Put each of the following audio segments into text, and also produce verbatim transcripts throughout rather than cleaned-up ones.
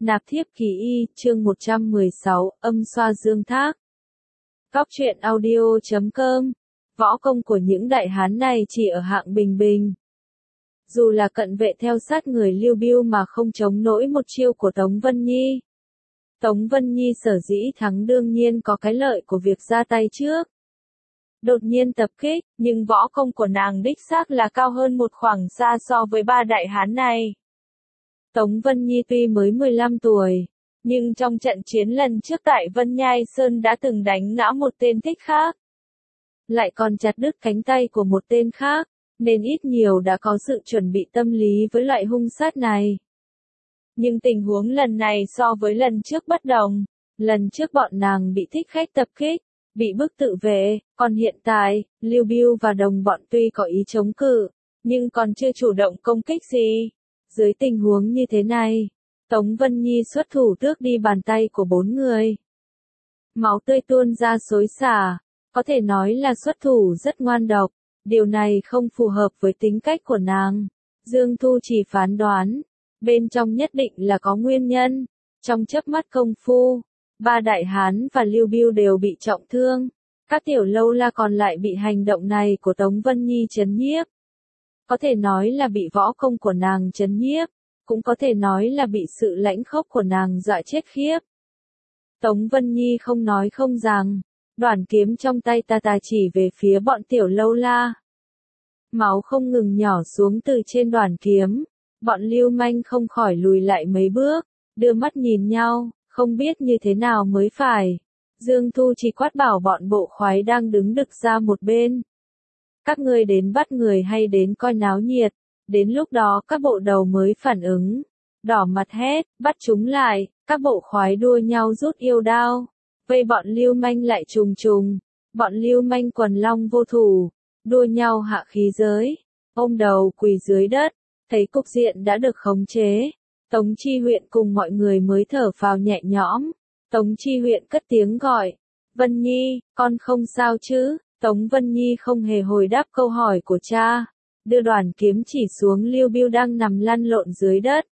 Nạp thiếp kỳ y, chương một trăm mười sáu, âm xoa dương thác. Góc truyện audio chấm com. Võ công của những đại hán này chỉ ở hạng bình bình. Dù là cận vệ theo sát người Lưu Bưu mà không chống nổi một chiêu của Tống Vân Nhi. Tống Vân Nhi sở dĩ thắng đương nhiên có cái lợi của việc ra tay trước. Đột nhiên tập kích, nhưng võ công của nàng đích xác là cao hơn một khoảng xa so với ba đại hán này. Tống Vân Nhi tuy mới mười lăm tuổi, nhưng trong trận chiến lần trước tại Vân Nhai Sơn đã từng đánh ngã một tên thích khác. Lại còn chặt đứt cánh tay của một tên khác, nên ít nhiều đã có sự chuẩn bị tâm lý với loại hung sát này. Nhưng tình huống lần này so với lần trước bất đồng, lần trước bọn nàng bị thích khách tập kích, bị bức tự vệ, còn hiện tại, Lưu Bưu và đồng bọn tuy có ý chống cự, nhưng còn chưa chủ động công kích gì. Dưới tình huống như thế này, Tống Vân Nhi xuất thủ tước đi bàn tay của bốn người. Máu tươi tuôn ra xối xả, có thể nói là xuất thủ rất ngoan độc, điều này không phù hợp với tính cách của nàng. Dương Thu chỉ phán đoán, bên trong nhất định là có nguyên nhân. Trong chớp mắt công phu, ba đại hán và Lưu Bưu đều bị trọng thương, các tiểu lâu la còn lại bị hành động này của Tống Vân Nhi chấn nhiếp. Có thể nói là bị võ công của nàng chấn nhiếp, cũng có thể nói là bị sự lãnh khốc của nàng dọa chết khiếp. Tống Vân Nhi không nói không rằng, đoản kiếm trong tay ta ta chỉ về phía bọn tiểu lâu la. Máu không ngừng nhỏ xuống từ trên đoản kiếm, bọn lưu manh không khỏi lùi lại mấy bước, đưa mắt nhìn nhau, không biết như thế nào mới phải. Dương Thu chỉ quát bảo bọn bộ khoái đang đứng đực ra một bên. Các ngươi đến bắt người hay đến coi náo nhiệt, đến lúc đó các bộ đầu mới phản ứng. Đỏ mặt hét, bắt chúng lại, các bộ khoái đua nhau rút yêu đao. Vây bọn lưu manh lại trùng trùng, bọn lưu manh quần long vô thủ, đua nhau hạ khí giới, ôm đầu quỳ dưới đất, thấy cục diện đã được khống chế. Tống Chi Huyện cùng mọi người mới thở phào nhẹ nhõm. Tống Chi Huyện cất tiếng gọi, Vân Nhi, con không sao chứ? Tống Vân Nhi không hề hồi đáp câu hỏi của cha, đưa đoàn kiếm chỉ xuống Lưu Bưu đang nằm lăn lộn dưới đất.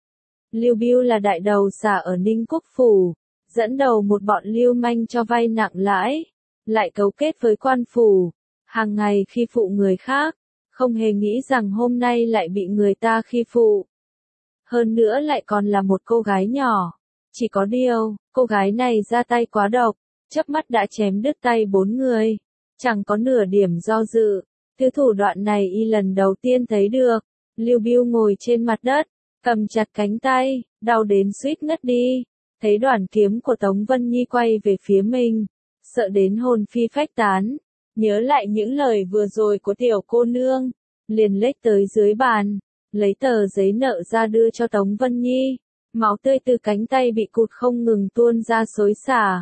Lưu Bưu là đại đầu xà ở Ninh Quốc Phủ, dẫn đầu một bọn lưu manh cho vay nặng lãi, lại cấu kết với quan phủ, hàng ngày khi phụ người khác, không hề nghĩ rằng hôm nay lại bị người ta khi phụ. Hơn nữa lại còn là một cô gái nhỏ, chỉ có điều, cô gái này ra tay quá độc, chớp mắt đã chém đứt tay bốn người. Chẳng có nửa điểm do dự, thứ thủ đoạn này y lần đầu tiên thấy được. Lưu Bưu ngồi trên mặt đất, cầm chặt cánh tay, đau đến suýt ngất đi. Thấy đoàn kiếm của Tống Vân Nhi quay về phía mình, sợ đến hồn phi phách tán. Nhớ lại những lời vừa rồi của tiểu cô nương, liền lết tới dưới bàn, lấy tờ giấy nợ ra đưa cho Tống Vân Nhi. Máu tươi từ cánh tay bị cụt không ngừng tuôn ra xối xả.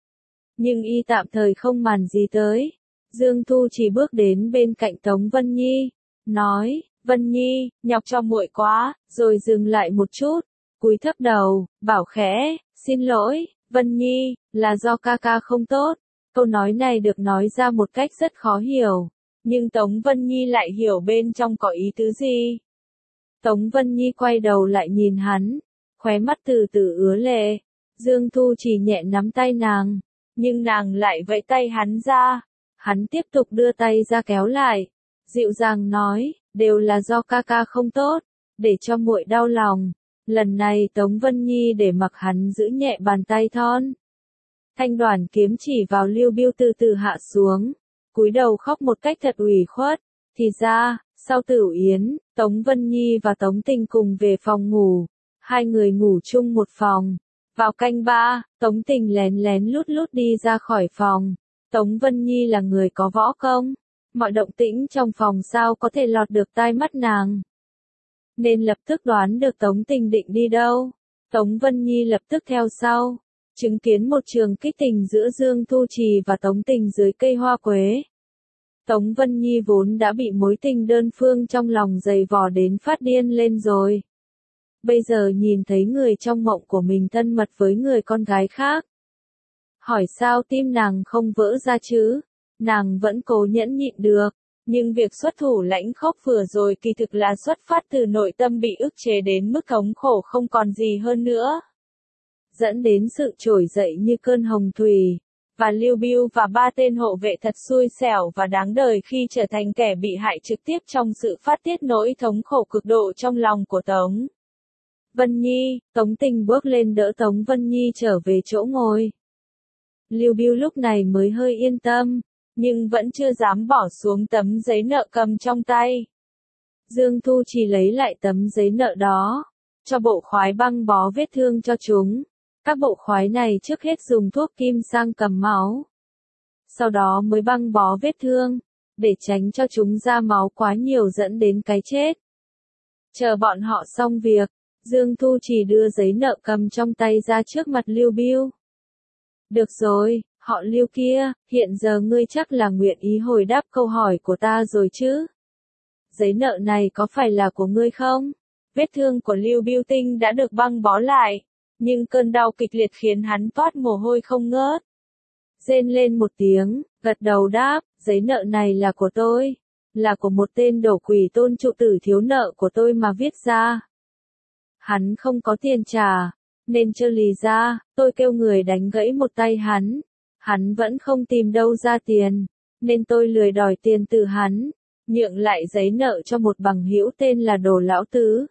Nhưng y tạm thời không màng gì tới. Dương Thu chỉ bước đến bên cạnh Tống Vân Nhi, nói, Vân Nhi, nhọc cho muội quá, rồi dừng lại một chút, cúi thấp đầu, bảo khẽ, xin lỗi, Vân Nhi, là do ca ca không tốt. Câu nói này được nói ra một cách rất khó hiểu, nhưng Tống Vân Nhi lại hiểu bên trong có ý tứ gì. Tống Vân Nhi quay đầu lại nhìn hắn, khóe mắt từ từ ứa lệ. Dương Thu chỉ nhẹ nắm tay nàng, nhưng nàng lại vẫy tay hắn ra. Hắn tiếp tục đưa tay ra kéo lại, dịu dàng nói, đều là do ca ca không tốt, để cho muội đau lòng. Lần này Tống Vân Nhi để mặc hắn giữ nhẹ bàn tay thon. Thanh đoàn kiếm chỉ vào Lưu Bưu từ từ hạ xuống, cúi đầu khóc một cách thật ủy khuất. Thì ra, sau tửu yến, Tống Vân Nhi và Tống Tình cùng về phòng ngủ, hai người ngủ chung một phòng. Vào canh ba, Tống Tình lén lén lút lút đi ra khỏi phòng. Tống Vân Nhi là người có võ công, mọi động tĩnh trong phòng sao có thể lọt được tai mắt nàng. Nên lập tức đoán được Tống Tình định đi đâu. Tống Vân Nhi lập tức theo sau, chứng kiến một trường kích tình giữa Dương Thu Trì và Tống Tình dưới cây hoa quế. Tống Vân Nhi vốn đã bị mối tình đơn phương trong lòng dày vò đến phát điên lên rồi. Bây giờ nhìn thấy người trong mộng của mình thân mật với người con gái khác. Hỏi sao tim nàng không vỡ ra chứ? Nàng vẫn cố nhẫn nhịn được, nhưng việc xuất thủ lãnh khốc vừa rồi kỳ thực là xuất phát từ nội tâm bị ức chế đến mức thống khổ không còn gì hơn nữa. dẫn đến sự trỗi dậy như cơn hồng thủy. Và Lưu Bưu và ba tên hộ vệ thật xui xẻo và đáng đời khi trở thành kẻ bị hại trực tiếp trong sự phát tiết nỗi thống khổ cực độ trong lòng của Tống Vân Nhi. Tống Tình bước lên đỡ Tống Vân Nhi trở về chỗ ngồi. Lưu Bưu lúc này mới hơi yên tâm, nhưng vẫn chưa dám bỏ xuống tấm giấy nợ cầm trong tay. Dương Thu chỉ lấy lại tấm giấy nợ đó, cho bộ khoái băng bó vết thương cho chúng. Các bộ khoái này trước hết dùng thuốc kim sang cầm máu, sau đó mới băng bó vết thương, để tránh cho chúng ra máu quá nhiều dẫn đến cái chết. Chờ bọn họ xong việc, Dương Thu chỉ đưa giấy nợ cầm trong tay ra trước mặt Lưu Bưu. Được rồi, họ Lưu kia, hiện giờ ngươi chắc là nguyện ý hồi đáp câu hỏi của ta rồi chứ? Giấy nợ này có phải là của ngươi không? Vết thương của Lưu Bưu Tinh đã được băng bó lại, nhưng cơn đau kịch liệt khiến hắn toát mồ hôi không ngớt. Rên lên một tiếng, gật đầu đáp, giấy nợ này là của tôi, là của một tên đổ quỷ tôn trụ tử thiếu nợ của tôi mà viết ra. Hắn không có tiền trả, nên trơ lì ra, tôi kêu người đánh gãy một tay hắn. Hắn vẫn không tìm đâu ra tiền, nên tôi lười đòi tiền từ hắn, nhượng lại giấy nợ cho một bằng hữu tên là Đồ Lão Tứ.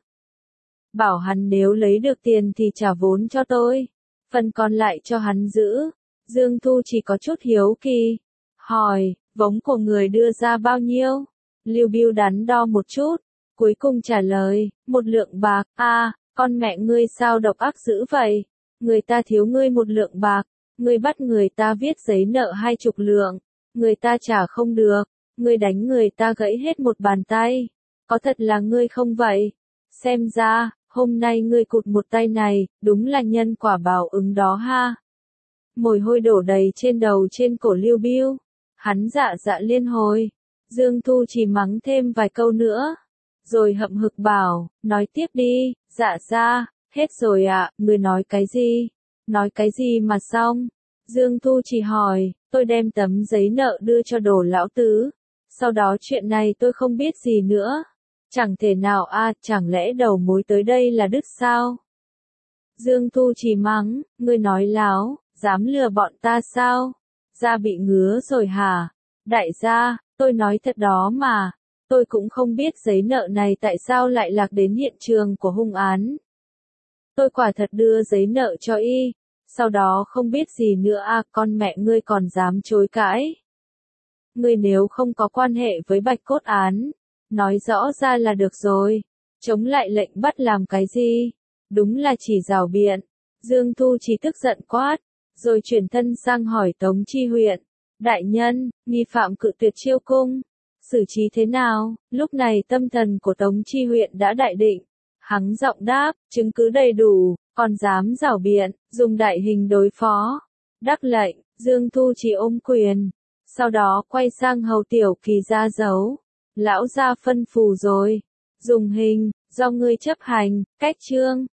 Bảo hắn nếu lấy được tiền thì trả vốn cho tôi, phần còn lại cho hắn giữ. Dương Thu chỉ có chút hiếu kỳ, hỏi, vống của người đưa ra bao nhiêu? Lưu Bưu đắn đo một chút, cuối cùng trả lời, một lượng bạc. A, à, con mẹ ngươi sao độc ác dữ vậy? Người ta thiếu ngươi một lượng bạc, ngươi bắt người ta viết giấy nợ hai chục lượng, người ta trả không được, ngươi đánh người ta gãy hết một bàn tay. Có thật là ngươi không vậy? Xem ra, hôm nay ngươi cụt một tay này, đúng là nhân quả báo ứng đó ha. Mồ hôi đổ đầy trên đầu trên cổ Lưu Bưu. Hắn dạ dạ liên hồi. Dương Thu chỉ mắng thêm vài câu nữa, rồi hậm hực bảo, nói tiếp đi. Dạ ra, hết rồi ạ, à, ngươi nói cái gì? Nói cái gì mà xong? Dương Thu chỉ hỏi, tôi đem tấm giấy nợ đưa cho Đồ Lão Tứ. Sau đó chuyện này tôi không biết gì nữa. Chẳng thể nào a, à, chẳng lẽ đầu mối tới đây là đứt sao? Dương Thu chỉ mắng, ngươi nói láo, dám lừa bọn ta sao? Da bị ngứa rồi hả? Đại gia, tôi nói thật đó mà, tôi cũng không biết giấy nợ này tại sao lại lạc đến hiện trường của hung án. Tôi quả thật đưa giấy nợ cho y, sau đó không biết gì nữa à, con mẹ ngươi còn dám chối cãi. Ngươi nếu không có quan hệ với Bạch Cốt án, nói rõ ra là được rồi, chống lại lệnh bắt làm cái gì? Đúng là chỉ rào biện. Dương Thu chỉ tức giận quát, rồi chuyển thân sang hỏi Tống Chi Huyện. Đại nhân, nghi phạm cự tuyệt chiêu cung, xử trí thế nào? Lúc này tâm thần của Tống Chi Huyện đã đại định. Hắn giọng đáp, chứng cứ đầy đủ, còn dám rảo biện, dùng đại hình đối phó. Đắc lệnh, Dương Thu chỉ ôm quyền. Sau đó quay sang Hầu Tiểu Kỳ ra dấu. Lão gia phân phù rồi. Dùng hình, do ngươi chấp hành, cách chương.